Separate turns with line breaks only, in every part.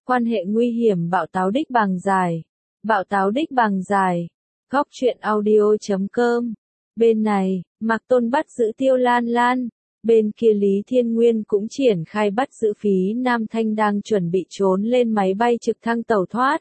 Quan hệ nguy hiểm bạo táo đích bằng dài. Bạo táo đích bằng dài. Góc truyện audio.com. Bên này, Mạc Tôn bắt giữ Tiêu Lan Lan. Bên kia Lý Thiên Nguyên cũng triển khai bắt giữ Phí Nam Thanh đang chuẩn bị trốn lên máy bay trực thăng tẩu thoát.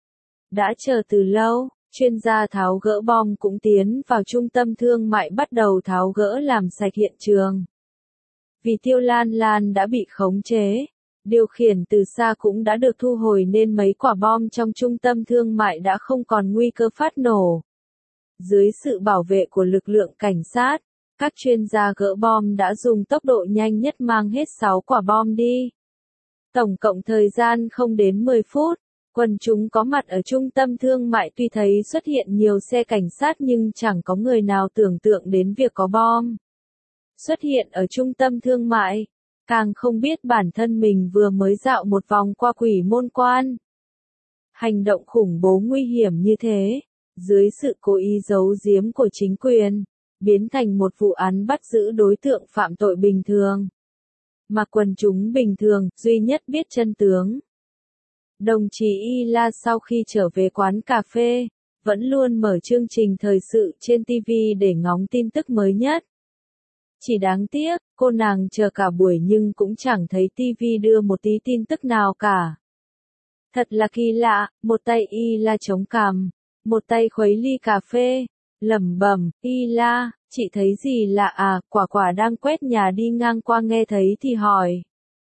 Đã chờ từ lâu, chuyên gia tháo gỡ bom cũng tiến vào trung tâm thương mại bắt đầu tháo gỡ làm sạch hiện trường. Vì Tiêu Lan Lan đã bị khống chế, điều khiển từ xa cũng đã được thu hồi nên mấy quả bom trong trung tâm thương mại đã không còn nguy cơ phát nổ. Dưới sự bảo vệ của lực lượng cảnh sát, các chuyên gia gỡ bom đã dùng tốc độ nhanh nhất mang hết 6 quả bom đi. Tổng cộng thời gian không đến 10 phút, quần chúng có mặt ở trung tâm thương mại tuy thấy xuất hiện nhiều xe cảnh sát nhưng chẳng có người nào tưởng tượng đến việc có bom xuất hiện ở trung tâm thương mại, càng không biết bản thân mình vừa mới dạo một vòng qua Quỷ Môn Quan. Hành động khủng bố nguy hiểm như thế, dưới sự cố ý giấu giếm của chính quyền, biến thành một vụ án bắt giữ đối tượng phạm tội bình thường. Mà quần chúng bình thường, duy nhất biết chân tướng. Đồng chí Y La sau khi trở về quán cà phê, vẫn luôn mở chương trình thời sự trên TV để ngóng tin tức mới nhất. Chỉ đáng tiếc, cô nàng chờ cả buổi nhưng cũng chẳng thấy TV đưa một tí tin tức nào cả. Thật là kỳ lạ, một tay Y La chống cằm, một tay khuấy ly cà phê, lẩm bẩm, Y La, chị thấy gì lạ à? Quả Quả đang quét nhà đi ngang qua nghe thấy thì hỏi.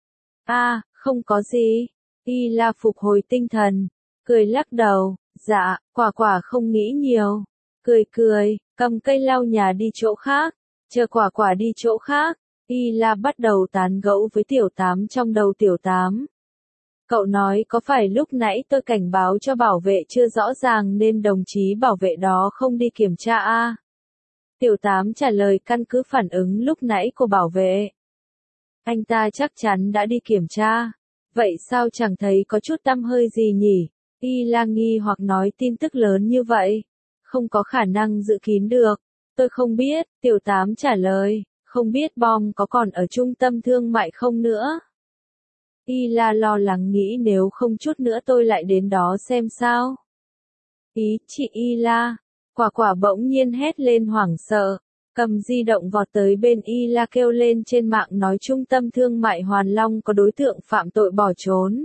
Không có gì. Y La phục hồi tinh thần, cười lắc đầu, dạ, Quả Quả không nghĩ nhiều. Cười, cầm cây lau nhà đi chỗ khác, chờ Quả Quả đi chỗ khác. Y La bắt đầu tán gẫu với Tiểu Tám trong đầu Tiểu Tám. Cậu nói có phải lúc nãy tôi cảnh báo cho bảo vệ chưa rõ ràng nên đồng chí bảo vệ đó không đi kiểm tra à? Tiểu Tám trả lời căn cứ phản ứng lúc nãy của bảo vệ. Anh ta chắc chắn đã đi kiểm tra. Vậy sao chẳng thấy có chút tăm hơi gì nhỉ? Y La nghi hoặc nói tin tức lớn như vậy. Không có khả năng dự kín được. Tôi không biết, Tiểu Tám trả lời, không biết bom có còn ở trung tâm thương mại không nữa. Y La lo lắng nghĩ nếu không chút nữa tôi lại đến đó xem sao. Chị Y La, Quả Quả bỗng nhiên hét lên hoảng sợ, cầm di động vọt tới bên Y La kêu lên trên mạng nói trung tâm thương mại Hoàn Long có đối tượng phạm tội bỏ trốn.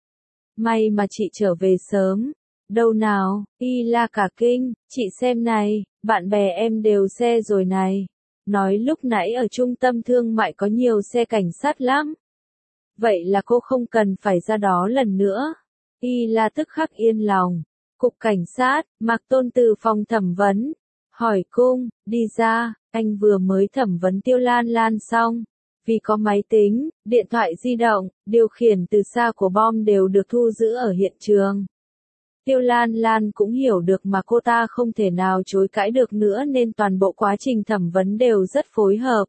May mà chị trở về sớm. Đâu nào, Y La cả kinh, chị xem này, bạn bè em đều xe rồi này. Nói lúc nãy ở trung tâm thương mại có nhiều xe cảnh sát lắm. Vậy là cô không cần phải ra đó lần nữa. Y La tức khắc yên lòng. Cục cảnh sát, Mạc Tôn từ phòng thẩm vấn. Hỏi cung, đi ra, anh vừa mới thẩm vấn Tiêu Lan Lan xong. Vì có máy tính, điện thoại di động, điều khiển từ xa của bom đều được thu giữ ở hiện trường. Tiêu Lan Lan cũng hiểu được mà cô ta không thể nào chối cãi được nữa nên toàn bộ quá trình thẩm vấn đều rất phối hợp.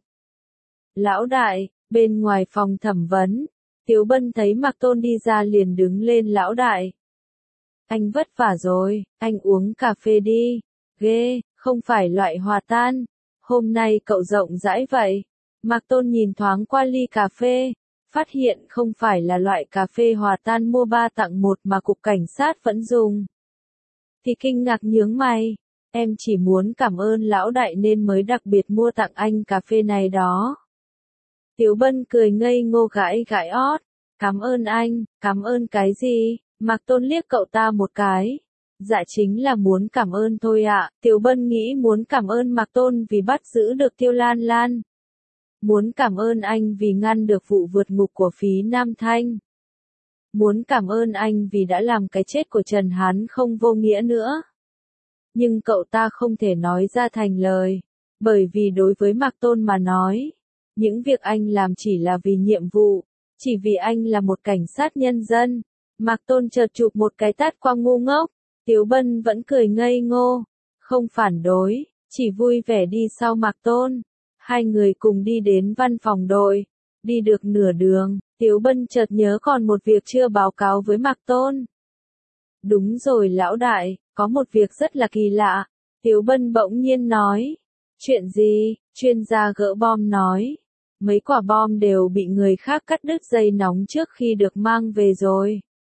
Lão đại, bên ngoài phòng thẩm vấn, Tiếu Bân thấy Mạc Tôn đi ra liền đứng lên lão đại. Anh vất vả rồi, anh uống cà phê đi. Ghê, không phải loại hòa tan. Hôm nay cậu rộng rãi vậy. Mạc Tôn nhìn thoáng qua ly cà phê, phát hiện không phải là loại cà phê hòa tan mua 3 tặng 1 mà cục cảnh sát vẫn dùng. Thì kinh ngạc nhướng mày, em chỉ muốn cảm ơn lão đại nên mới đặc biệt mua tặng anh cà phê này đó. Tiếu Bân cười ngây ngô gãi ót, cảm ơn anh, cảm ơn cái gì? Mạc Tôn liếc cậu ta một cái. Dạ chính là muốn cảm ơn thôi ạ. Tiếu Bân nghĩ muốn cảm ơn Mạc Tôn vì bắt giữ được Tiêu Lan Lan. Muốn cảm ơn anh vì ngăn được vụ vượt ngục của Phí Nam Thanh. Muốn cảm ơn anh vì đã làm cái chết của Trần Hán không vô nghĩa nữa. Nhưng cậu ta không thể nói ra thành lời, bởi vì đối với Mạc Tôn mà nói, những việc anh làm chỉ là vì nhiệm vụ, chỉ vì anh là một cảnh sát nhân dân. Mạc Tôn chợt chụp một cái tát qua ngu ngốc, Tiếu Bân vẫn cười ngây ngô, không phản đối, chỉ vui vẻ đi sau Mạc Tôn. Hai người cùng đi đến văn phòng đội, đi được nửa đường, Tiếu Bân chợt nhớ còn một việc chưa báo cáo với Mạc Tôn. Đúng rồi lão đại, có một việc rất là kỳ lạ, Tiếu Bân bỗng nhiên nói. Chuyện gì? Chuyên gia gỡ bom nói. Mấy quả bom đều bị người khác cắt đứt dây nóng trước khi được mang về rồi.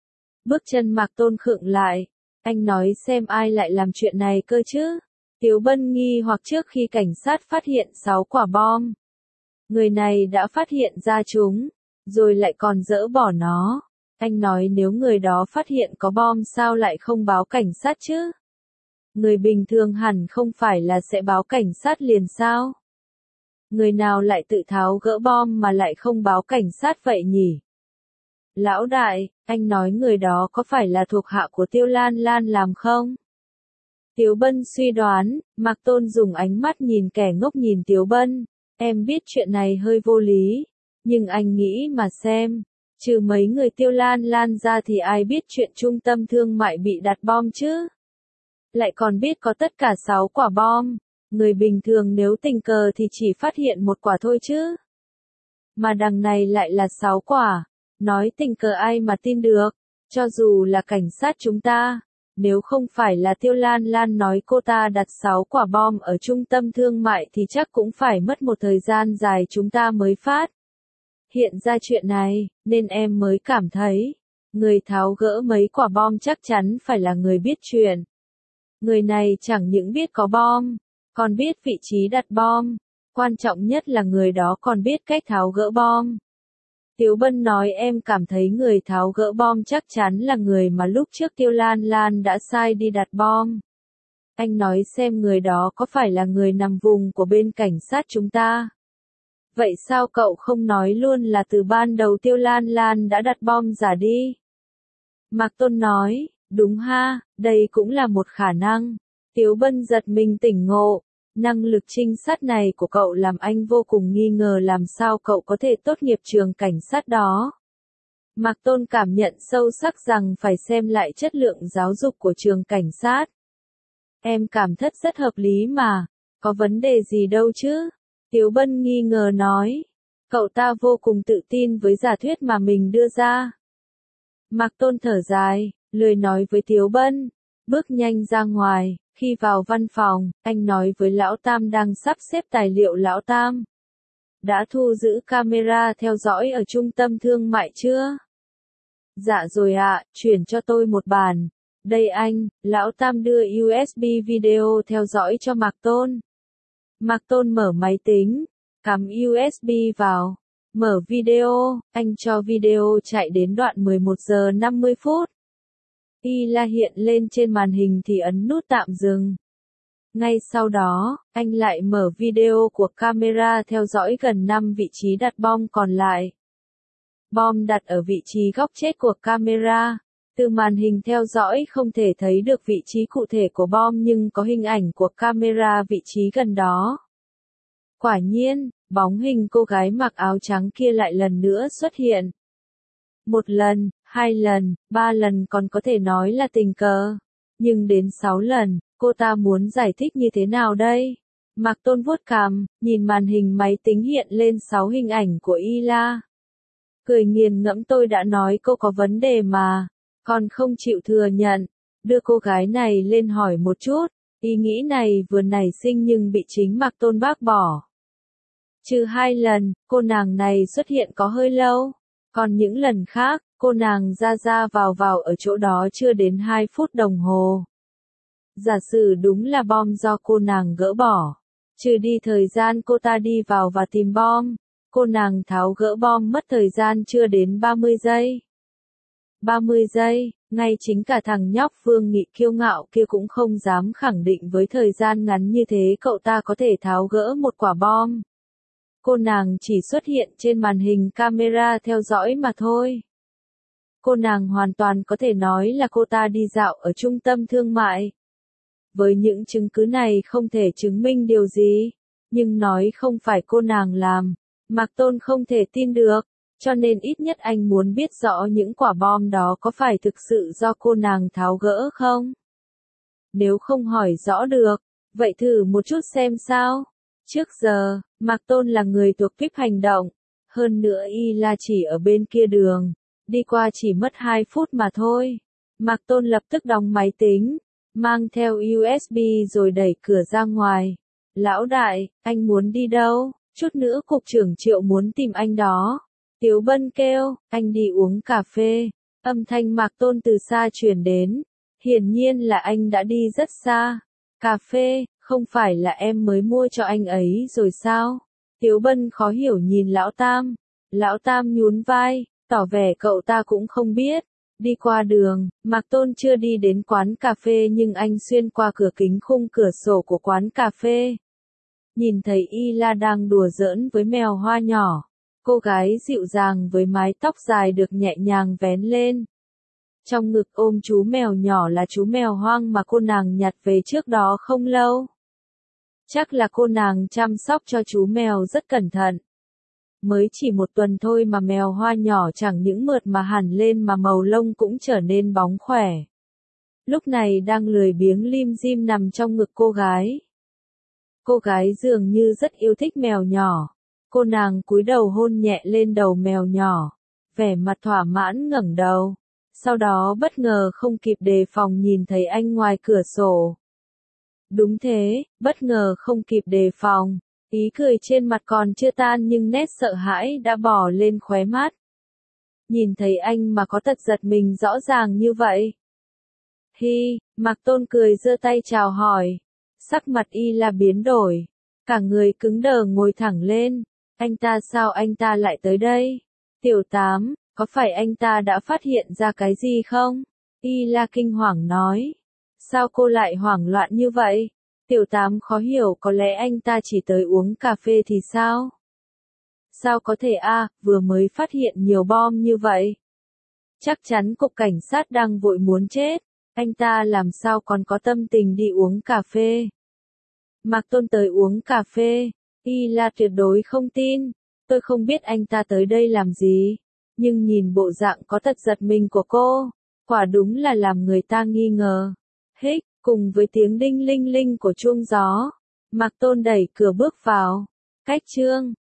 Bước chân Mạc Tôn khựng lại. Anh nói xem ai lại làm chuyện này cơ chứ? Tiếu Bân nghi hoặc trước khi cảnh sát phát hiện 6 quả bom. Người này đã phát hiện ra chúng, rồi lại còn dỡ bỏ nó. Anh nói nếu người đó phát hiện có bom sao lại không báo cảnh sát chứ? Người bình thường hẳn không phải là sẽ báo cảnh sát liền sao? Người nào lại tự tháo gỡ bom mà lại không báo cảnh sát vậy nhỉ? Lão đại, anh nói người đó có phải là thuộc hạ của Tiêu Lan Lan làm không? Tiếu Bân suy đoán, Mạc Tôn dùng ánh mắt nhìn kẻ ngốc nhìn Tiếu Bân. Em biết chuyện này hơi vô lý, nhưng anh nghĩ mà xem, trừ mấy người Tiêu Lan Lan ra thì ai biết chuyện trung tâm thương mại bị đặt bom chứ? Lại còn biết có tất cả 6 quả bom, người bình thường nếu tình cờ thì chỉ phát hiện 1 quả thôi chứ. Mà đằng này lại là 6 quả, nói tình cờ ai mà tin được, cho dù là cảnh sát chúng ta. Nếu không phải là Tiêu Lan Lan nói cô ta đặt 6 quả bom ở trung tâm thương mại thì chắc cũng phải mất một thời gian dài chúng ta mới phát hiện ra chuyện này, nên em mới cảm thấy, người tháo gỡ mấy quả bom chắc chắn phải là người biết chuyện. Người này chẳng những biết có bom, còn biết vị trí đặt bom, quan trọng nhất là người đó còn biết cách tháo gỡ bom. Tiếu Bân nói em cảm thấy người tháo gỡ bom chắc chắn là người mà lúc trước Tiêu Lan Lan đã sai đi đặt bom. Anh nói xem người đó có phải là người nằm vùng của bên cảnh sát chúng ta. Vậy sao cậu không nói luôn là từ ban đầu Tiêu Lan Lan đã đặt bom giả đi? Mạc Tôn nói, đúng ha, đây cũng là một khả năng. Tiếu Bân giật mình tỉnh ngộ. Năng lực trinh sát này của cậu làm anh vô cùng nghi ngờ làm sao cậu có thể tốt nghiệp trường cảnh sát đó. Mạc Tôn cảm nhận sâu sắc rằng phải xem lại chất lượng giáo dục của trường cảnh sát. Em cảm thấy rất hợp lý mà, có vấn đề gì đâu chứ? Tiếu Bân nghi ngờ nói. Cậu ta vô cùng tự tin với giả thuyết mà mình đưa ra. Mạc Tôn thở dài, lười nói với Tiếu Bân, bước nhanh ra ngoài. Khi vào văn phòng, anh nói với Lão Tam đang sắp xếp tài liệu. Lão Tam, đã thu giữ camera theo dõi ở trung tâm thương mại chưa? Dạ rồi ạ, chuyển cho tôi một bản. Đây anh, Lão Tam đưa USB video theo dõi cho Mạc Tôn. Mạc Tôn mở máy tính, cắm USB vào, mở video, anh cho video chạy đến đoạn 11 giờ 50 phút. Y-la hiện lên trên màn hình thì ấn nút tạm dừng. Ngay sau đó, anh lại mở video của camera theo dõi gần 5 vị trí đặt bom còn lại. Bom đặt ở vị trí góc chết của camera. Từ màn hình theo dõi không thể thấy được vị trí cụ thể của bom nhưng có hình ảnh của camera vị trí gần đó. Quả nhiên, bóng hình cô gái mặc áo trắng kia lại lần nữa xuất hiện. 1 lần, 2 lần, 3 lần còn có thể nói là tình cờ. Nhưng đến 6 lần, cô ta muốn giải thích như thế nào đây? Mạc Tôn vuốt cằm, nhìn màn hình máy tính hiện lên 6 hình ảnh của Y-la. Cười nghiền ngẫm tôi đã nói cô có vấn đề mà. Còn không chịu thừa nhận. Đưa cô gái này lên hỏi một chút. Ý nghĩ này vừa nảy sinh nhưng bị chính Mạc Tôn bác bỏ. Trừ 2 lần, cô nàng này xuất hiện có hơi lâu. Còn những lần khác, cô nàng ra vào ở chỗ đó chưa đến 2 phút đồng hồ. Giả sử đúng là bom do cô nàng gỡ bỏ. Trừ đi thời gian cô ta đi vào và tìm bom, cô nàng tháo gỡ bom mất thời gian chưa đến 30 giây. 30 giây, ngay chính cả thằng nhóc Vương Nghị kiêu ngạo kia cũng không dám khẳng định với thời gian ngắn như thế cậu ta có thể tháo gỡ một quả bom. Cô nàng chỉ xuất hiện trên màn hình camera theo dõi mà thôi. Cô nàng hoàn toàn có thể nói là cô ta đi dạo ở trung tâm thương mại. Với những chứng cứ này không thể chứng minh điều gì, nhưng nói không phải cô nàng làm, Mạc Tôn không thể tin được, cho nên ít nhất anh muốn biết rõ những quả bom đó có phải thực sự do cô nàng tháo gỡ không? Nếu không hỏi rõ được, vậy thử một chút xem sao. Trước giờ, Mạc Tôn là người thuộc VIP hành động, hơn nữa Y-la chỉ ở bên kia đường, đi qua chỉ mất 2 phút mà thôi. Mạc Tôn lập tức đóng máy tính, mang theo USB rồi đẩy cửa ra ngoài. Lão đại, anh muốn đi đâu? Chút nữa cục trưởng Triệu muốn tìm anh đó. Tiếu Bân kêu, anh đi uống cà phê. Âm thanh Mạc Tôn từ xa truyền đến. Hiển nhiên là anh đã đi rất xa. Cà phê, không phải là em mới mua cho anh ấy rồi sao? Tiếu Bân khó hiểu nhìn Lão Tam. Lão Tam nhún vai, tỏ vẻ cậu ta cũng không biết. Đi qua đường, Mạc Tôn chưa đi đến quán cà phê nhưng anh xuyên qua cửa kính khung cửa sổ của quán cà phê. Nhìn thấy Y La đang đùa giỡn với mèo hoa nhỏ. Cô gái dịu dàng với mái tóc dài được nhẹ nhàng vén lên. Trong ngực ôm chú mèo nhỏ là chú mèo hoang mà cô nàng nhặt về trước đó không lâu. Chắc là cô nàng chăm sóc cho chú mèo rất cẩn thận. Mới chỉ một tuần thôi mà mèo hoa nhỏ chẳng những mượt mà hẳn lên mà màu lông cũng trở nên bóng khỏe. Lúc này đang lười biếng lim dim nằm trong ngực cô gái. Cô gái dường như rất yêu thích mèo nhỏ. Cô nàng cúi đầu hôn nhẹ lên đầu mèo nhỏ. Vẻ mặt thỏa mãn ngẩng đầu. Sau đó bất ngờ không kịp đề phòng nhìn thấy anh ngoài cửa sổ. Đúng thế, bất ngờ không kịp đề phòng. Ý cười trên mặt còn chưa tan nhưng nét sợ hãi đã bò lên khóe mắt. Nhìn thấy anh mà có tật giật mình rõ ràng như vậy. Hi, Mạc Tôn cười giơ tay chào hỏi. Sắc mặt Y La biến đổi. Cả người cứng đờ ngồi thẳng lên. Anh ta sao anh ta lại tới đây? Tiểu Tám, có phải anh ta đã phát hiện ra cái gì không? Y La kinh hoàng nói. Sao cô lại hoảng loạn như vậy? Tiểu Tám khó hiểu, có lẽ anh ta chỉ tới uống cà phê thì sao? Sao có thể vừa mới phát hiện nhiều bom như vậy? Chắc chắn cục cảnh sát đang vội muốn chết. Anh ta làm sao còn có tâm tình đi uống cà phê? Mạc Tôn tới uống cà phê. Y La tuyệt đối không tin. Tôi không biết anh ta tới đây làm gì. Nhưng nhìn bộ dạng có tật giật mình của cô, quả đúng là làm người ta nghi ngờ. Hích, cùng với tiếng đinh linh linh của chuông gió, Mạc Tôn đẩy cửa bước vào. Cách chương